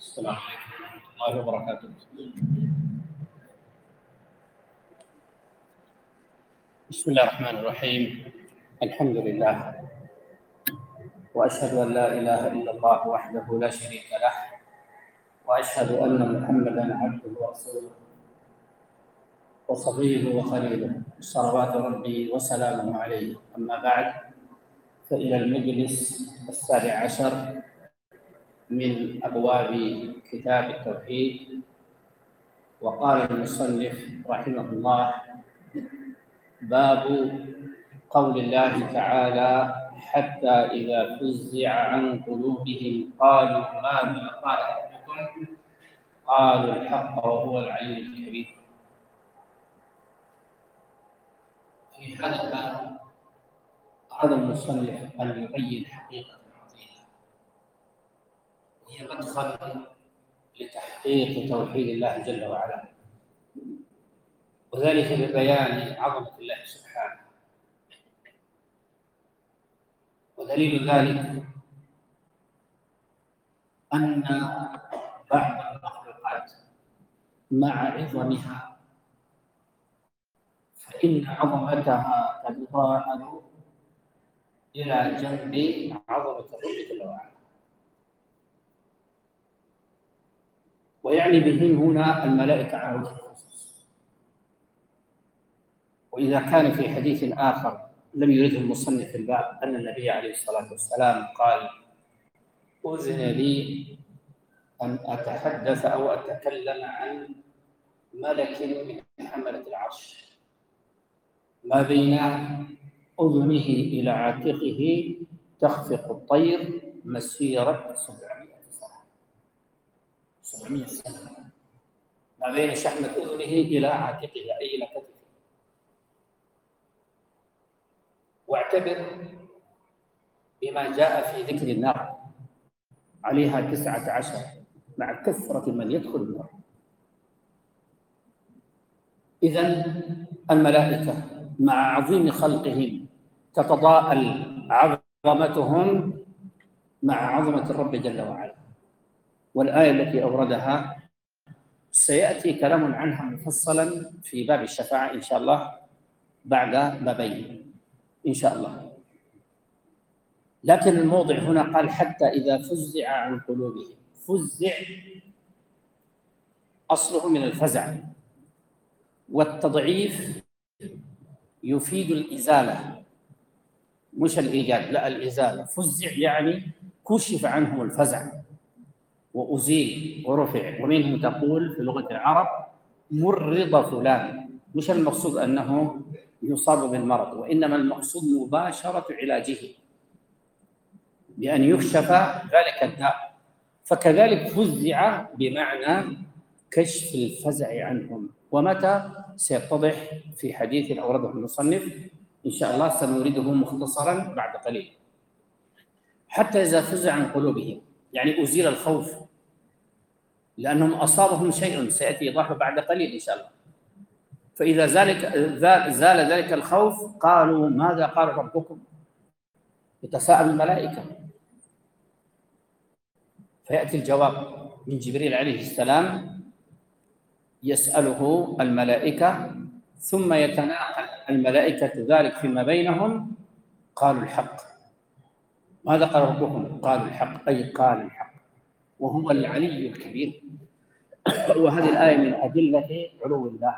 السلام عليكم ورحمة الله وبركاته. بسم الله الرحمن الرحيم. الحمد لله، وأشهد أن لا إله إلا الله وحده لا شريك له، وأشهد أن محمدًا عبده ورسوله وصفيه وخليله صلوات ربي وسلامه عليه. أما بعد، فإلى المجلس 17 من أبواب كتاب التوحيد. وقال المصنف رحمه الله: باب قول الله تعالى: حتى إذا فزع عن قلوبهم قالوا ماذا قال ربكم قالوا الحق وهو العلي الكبير. في هذا الباب أراد المصنف أن يبين حقيقة عظيمة، هي مدخل لتحقيق توحيد الله جل وعلا، وذلك ببيان عظمة الله سبحانه. ودليل ذلك أن بعض المخلوقات مع عظمها فإن عظمتها تتضاءل إلى جنب عظمة الرب جل وعلا، ويعني بهم هنا الملائكة على وجه الخصوص. وإذا كان في حديث آخر لم يرده المصنف في الباب أن النبي عليه الصلاة والسلام قال: أذن لي أن أتحدث أو أتكلم عن ملك من حملة العرش ما بين أذنه إلى عاتقه تخفق الطير مسيرة 700 سنة، ما بين شحمة أذنه إلى عاتقه أي إلى كتفه. واعتبر بما جاء في ذكر النار عليها 19 مع كثرة من يدخل النار. إذن الملائكة مع عظيم خلقهم تتضاءل عظمتهم مع عظمة الرب جل وعلا. والآية التي أوردها سيأتي كلام عنها مفصلا في باب الشفاعة إن شاء الله بعد بابين إن شاء الله. لكن الموضع هنا قال: حتى إذا فزع عن قلوبهم. فزع أصله من الفزع، والتضعيف يفيد الإزالة مش الإيجاد، لا الإزالة. فزع يعني كشف عنهم الفزع وأزيل ورفع. ومنه تقول في لغة العرب: مرض فلان. مش المقصود أنه يصاب بالمرض، وإنما المقصود مباشرة علاجه بأن يكشف ذلك الداء. فكذلك فزع بمعنى كشف الفزع عنهم. ومتى سيتضح في حديث أورده المصنف إن شاء الله، سنورده مختصرا بعد قليل. حتى إذا فزع عن قلوبهم يعني أزيل الخوف، لأنهم أصابهم شيء سيأتي إيضاحه بعد قليل إن شاء الله. فإذا زال ذلك الخوف قالوا ماذا قال ربكم؟ يتساءل الملائكة، فيأتي الجواب من جبريل عليه السلام يسأله الملائكة، ثم يتناقل الملائكة ذلك فيما بينهم. قالوا الحق. ماذا قال ربكم؟ قالوا الحق، أي قال الحق وهو العلي الكبير. وهذه الآية من أدلة علو الله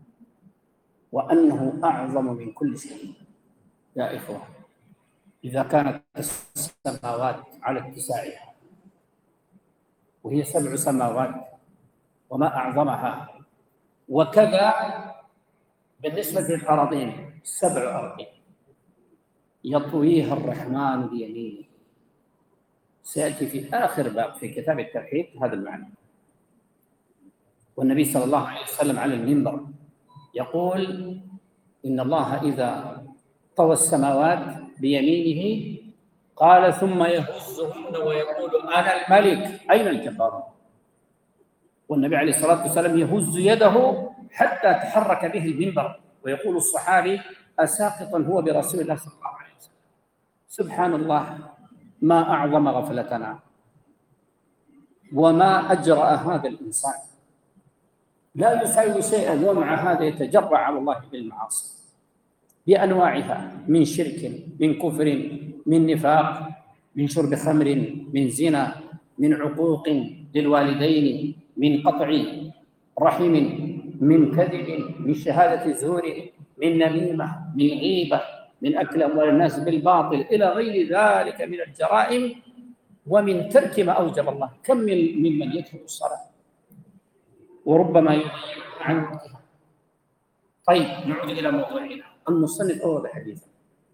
وأنه أعظم من كل شيء. يا إخوة، إذا كانت السماوات على اتساعها، وهي 7 سماوات وما أعظمها، وكذا بالنسبة للأراضين 7 أراضين يطويها الرحمن بيمينه. سيأتي في آخر باب في كتاب التوحيد هذا المعنى. والنبي صلى الله عليه وسلم على المنبر يقول: إن الله إذا طوى السماوات بيمينه قال ثم يهزهن ويقول: أنا الملك أين الجبار؟ والنبي عليه الصلاة والسلام يهز يده حتى تحرك به المنبر، ويقول الصحابي: أساقط هو برسول الله صلى الله عليه وسلم؟ سبحان الله، ما أعظم غفلتنا. وما أجرأ هذا الإنسان، لا يساوي شيئا، ومع هذا يتجرأ على الله بالمعاصي بأنواعها، من شرك، من كفر، من نفاق، من شرب خمر، من زنا، من عقوق للوالدين، من قطع رحم، من كذب، من شهادة زور، من نميمة، من غيبة، من أكل أموال الناس بالباطل، إلى غير ذلك من الجرائم، ومن ترك ما أوجب الله. كم ممن يترك الصلاة وربما يضيع عن وقتها. طيب نعود إلى موضوعنا. المصنف أورد حديثا،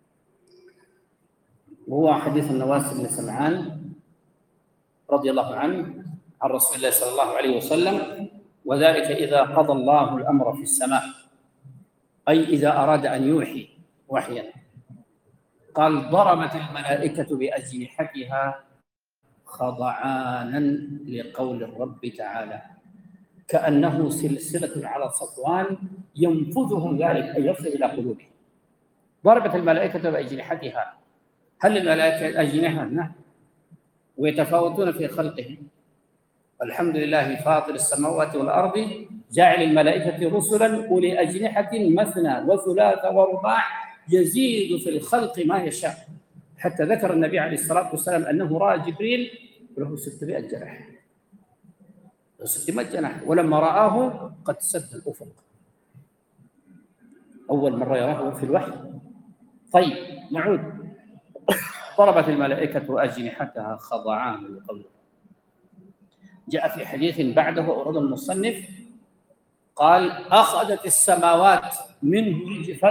وهو حديث النواس بن سمعان رضي الله عنه عن رسول الله صلى الله عليه وسلم، وذلك إذا قضى الله الأمر في السماء، أي إذا أراد أن يوحي وحيا، قال: ضربت الملائكة بأجنحتها خضعانا لقول الرب تعالى، كأنه سلسلة على صفوان ينفذهم ذلك أن يصل إلى قلوبهم. ضربت الملائكة بأجنحتها. هل الملائكة أجنحة؟ نعم، ويتفاوتون في خلقهم. الحمد لله فاطر السماوات والأرض، جاعل الملائكة رسلا أولي أجنحة مثنى وثلاث ورباع، يزيد في الخلق ما يشاء. حتى ذكر النبي عليه الصلاة والسلام أنه رأى جبريل له 600 جناح، 600 جناح، ولما رآه قد سد الأفق. أول مرة يراه في الوحي. طيب نعود. ضربت الملائكة أجنحتها خضعان لقوله. جاء في حديث بعده أورد المصنف قال: أخذت السماوات منه رجفة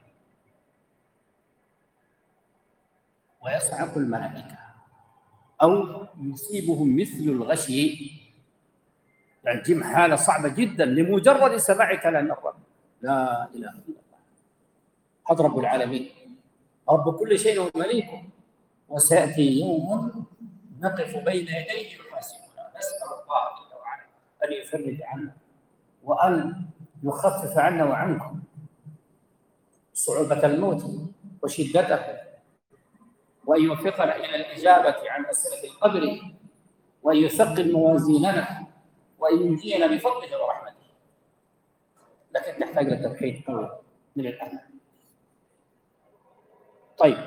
ويصعق الملائكة، أو يصيبهم مثل الغشي. يعني تجيب حالة صعبة جدا لمجرد سماع كلام الرب. لا إله إلا الله. هذا رب العالمين، رب كل شيء ومليكه. وسيأتي يوم نقف بين يديه يحاسبنا، نسأل الله جل وعلا أن يفرج عنا وأن يخفف عنا وعنكم صعوبة الموت وشدته، وأن يوفقنا إلى الإجابة عن أسئلة القبر، وأن يثقل موازيننا، وأن ينجينا بفضله ورحمته. لكن تحتاج لتوحيد قوي من الآن. طيب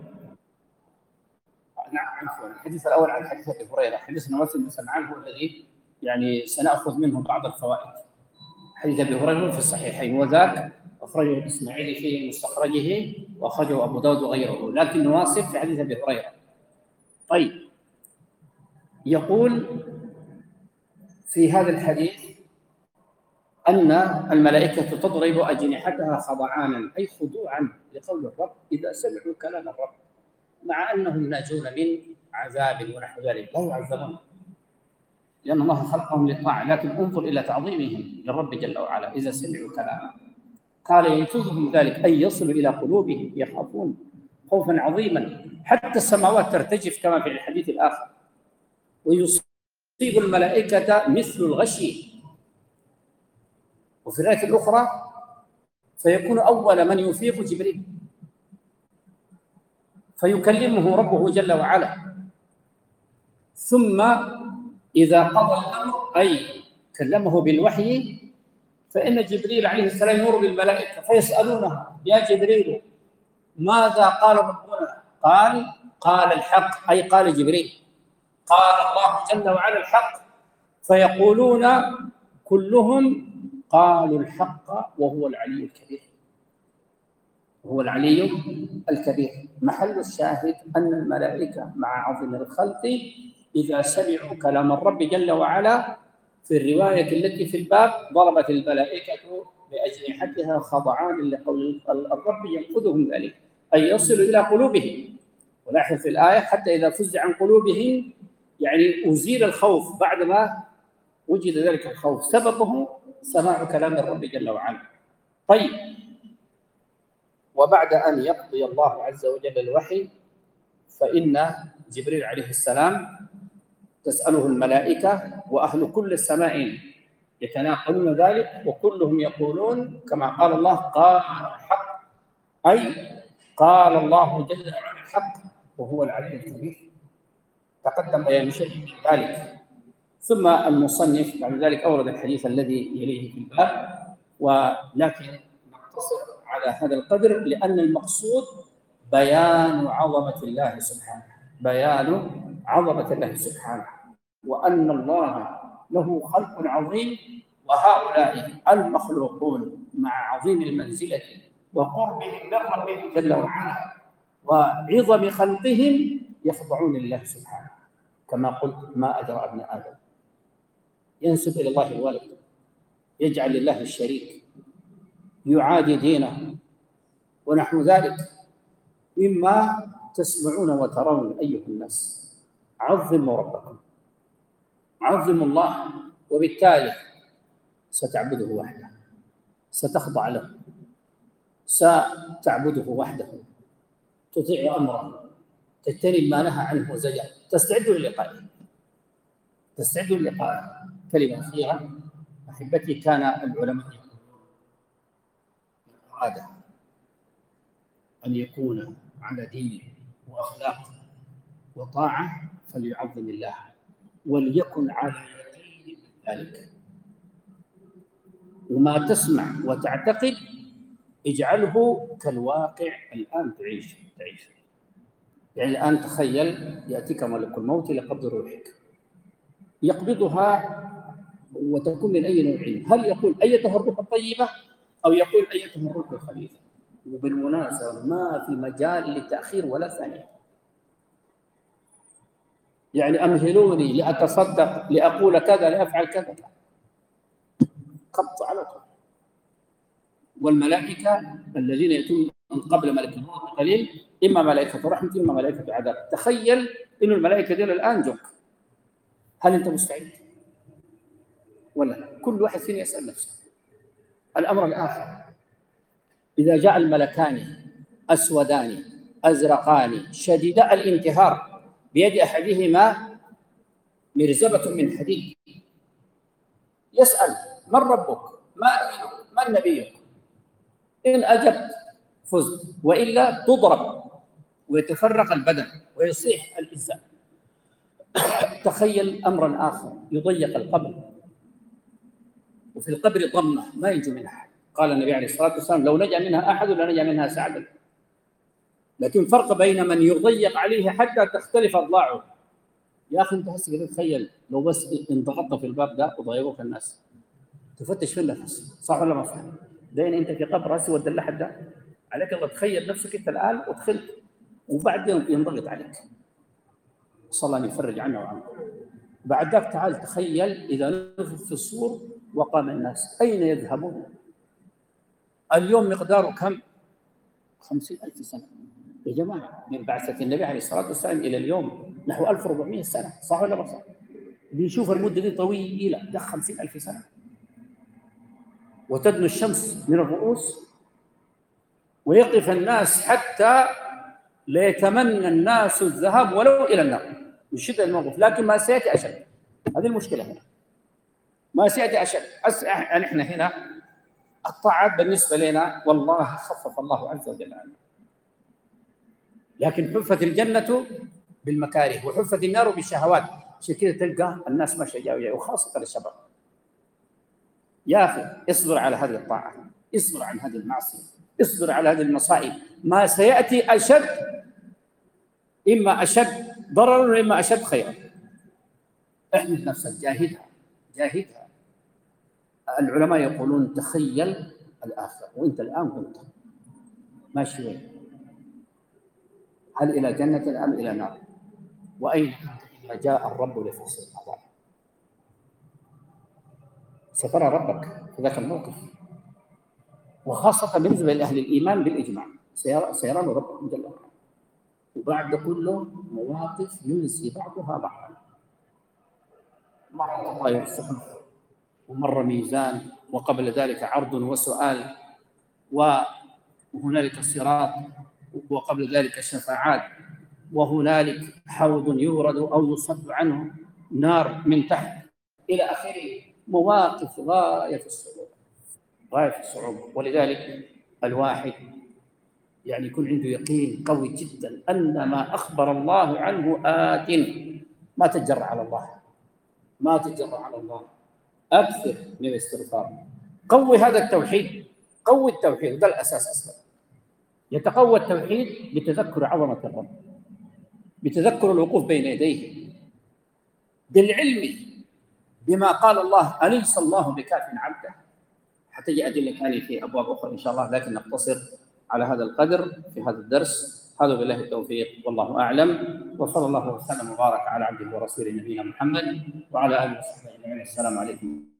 نعم، عفوا. الحديث الأول عن حديث أبي هريرة، حديث نواس بن سمعان هو الذي يعني سنأخذ منه بعض الفوائد. حديث أبي هريرة في الصحيحين، وذاك أخرجه الإسماعيلي في مستخرجه، وأخرجه أبو داود وغيره، لكن نواصف في حديث أبي هريرة. طيب، يقول في هذا الحديث أن الملائكة تضرب أجنحتها خضعانا، أي خضوعا لقول الرب إذا سمعوا كلام الرب، مع أنهم ناجون من عذاب ونحو ذلك، لا يعذبون لأن الله خلقهم للطاعة، لكن انظر إلى تعظيمهم للرب جل وعلا إذا سمعوا كلامه. قال: ينفذهم ذلك أي يصل إلى قلوبهم، يخافون خوفا عظيما، حتى السماوات ترتجف كما في الحديث الآخر. ويصيب الملائكة مثل الغشي. وفي الآية الأخرى: فيكون أول من يفيق جبريل، فيكلمه ربه جل وعلا. ثم إذا قضى الأمر أي كلمه بالوحي، فإن جبريل عليه السلام يمر بالملائكة فيسألونها: يا جبريل ماذا قال ربنا؟ قال الحق، أي قال جبريل، قال الله جل وعلا الحق. فيقولون كلهم: قالوا الحق وهو العلي الكبير. هو العلي الكبير. محل الشاهد أن الملائكة مع عظم الخلق إذا سمعوا كلام الرب جل وعلا، في الرواية التي في الباب: ضربت الملائكة بأجنحتها خضعان لقول الرب ينفذهم ذلك أي يصل إلى قلوبهم. ولاحظ في الآية: حتى إذا فزع عن قلوبهم، يعني أزيل الخوف بعدما وجد ذلك الخوف، سببه سماع كلام الرب جل وعلا. طيب، وبعد أن يقضي الله عز وجل الوحي، فإن جبريل عليه السلام تسأله الملائكة، وأهل كل السماء يتناقلون ذلك، وكلهم يقولون كما قال الله: قال الحق، أي قال الله جل وعلا الحق وهو العلي الكبير. تقدم بيان شيء من ذلك. ثم المصنف بعد ذلك أورد الحديث الذي يليه في الباب، ولكن نقتصر على هذا القدر لأن المقصود بيان عظمة الله سبحانه، بيان عظمة الله سبحانه، وأن الله له خلق عظيم، وهؤلاء المخلوقون مع عظيم المنزلة وقربهم من ربهم جل وعلا وعظم خلقهم يخضعون لله سبحانه. كما قلت: ما أجرى ابن آدم ينسب إلى الله الولد، يجعل لله الشريك، يعادي دينه، ونحو ذلك مما تسمعون وترون أيها الناس. عظموا ربكم، عظموا الله، وبالتالي ستعبده وحده، ستخضع له، ستعبده وحده، تطيع أمره، تجتنب ما نهى عنه وزجر، تستعد للقائه، تستعد للقائه. كلمة أخيرة أحبتي، كان العلماء أراد أن يكون على دين وأخلاق وطاعة فليعظم الله، وليكن على يقين ذلك. وما تسمع وتعتقد اجعله كالواقع الآن، تعيش. يعني الآن تخيل يأتيك ملك الموت لقبض روحك، يقبضها وتكون من أي نوع؟ هل يقول أيتها الروح الطيبة أو يقول أيتها الروح الخبيثة؟ وبالمناسبة ما في مجال للتأخير ولا ثانية. يعني أمهلوني لأتصدق، لأقول كذا، لأفعل كذا، قبض على طول. والملائكة الذين يأتون من قبل ملك الموت قليل إما ملائكة رحمة إما ملائكة عذاب. تخيل إن الملائكة دول الآن جوك، هل أنت مستعد؟ ولا كل واحد فينا يسأل نفسه. الأمر الآخر، إذا جاء الملكان أسودان أزرقان شديدا الانتهار بيد أحدهما مرزبة من حديد، يسأل: من ربك؟ ما دينك؟ من نبيك؟ إن أجبت فزت، وإلا تضرب ويتفرق البدن ويصيح الإنسان. تخيل أمرا آخر، يضيق القبر، وفي القبر ضمة ما ينجو منها. قال النبي عليه الصلاة والسلام: لو نجا منها أحد لنجا منها سعد. لكن فرق بين من يضيق عليه حتى تختلف أضلاعه. يا أخي أنت هسه تخيل لو بس انضغطت في الباب ده وضيقوك الناس، تفتش في النفس، صح ولا ما صح؟ دين أنت في قبر أسود اللحد ده عليك الله، تخيل نفسك أنت الآن ودخلت وبعدين ينضغط عليك، صلى الله يفرج عنه وعنه. بعد ذلك تعال تخيل إذا نفخ في الصور وقام الناس، أين يذهبون؟ اليوم مقداره كم؟ 50,000 سنة يا جماعة، من بعثة النبي عليه الصلاة والسلام إلى اليوم نحو 1400 سنة، صح ولا ما صح؟ بنشوف المدة دي طويلة، ده 50,000 سنة. وتدنو الشمس من الرؤوس ويقف الناس حتى ليتمنى الناس الذهاب ولو إلى النار من شدة الموقف، لكن ما سيأتي أشد. هذه المشكلة هنا، ما سيأتي أشد. نحن هنا الطاعات بالنسبة لنا والله خفف الله عز وجل عنه، لكن حفت الجنة بالمكاره وحفت النار بالشهوات. عشان كذا تلقى الناس ماشية جاوية، وخاصة الشباب. يا أخي اصبر على هذه الطاعة، اصبر عن هذه المعصية، اصبر على هذه المصائب، ما سيأتي أشد، إما أشد ضررا وإما أشد خيرا. احمد نفسك، جاهدها جاهدها. العلماء يقولون تخيل الآخرة وأنت الآن كنت ماشي وين؟ هل إلى جنة أم إلى نار؟ وأين إذا جاء الرب لفصل القضاء؟ سترى ربك في ذاك الموقف، وخاصة بالنسبة لأهل الإيمان بالإجماع سيرى ربكم جل وعلا. وبعد كله مواقف ينسي بعضها بعضا، مرة الله يرزقنا، ومرة ميزان، وقبل ذلك عرض وسؤال، وهنالك صراط، وقبل ذلك شفاعات، وهنالك حوض يورد أو يصب عنه نار من تحت إلى آخره. مواقف غاية في الصعوبة، غاية في الصعوبة. ولذلك الواحد يعني يكون عنده يقين قوي جدا أن ما أخبر الله عنه آت، ما تتجرأ على الله، ما تجرأ على الله، أكثر من الاستغفار. قوي هذا التوحيد، قوي التوحيد، ده الأساس أصلا. يتقوى التوحيد بتذكر عظمة الرب، بتذكر الوقوف بين يديه، بالعلم بما قال الله: أليس الله بكاف عبده. حتى أدلة ثانية في أبواب أخرى إن شاء الله، لكن نقتصر على هذا القدر في هذا الدرس. هذا بالله التوفيق والله أعلم، وصلى الله وسلم وبارك على عبده ورسوله نبينا محمد وعلى آله وصحبه أجمعين. السلام عليكم.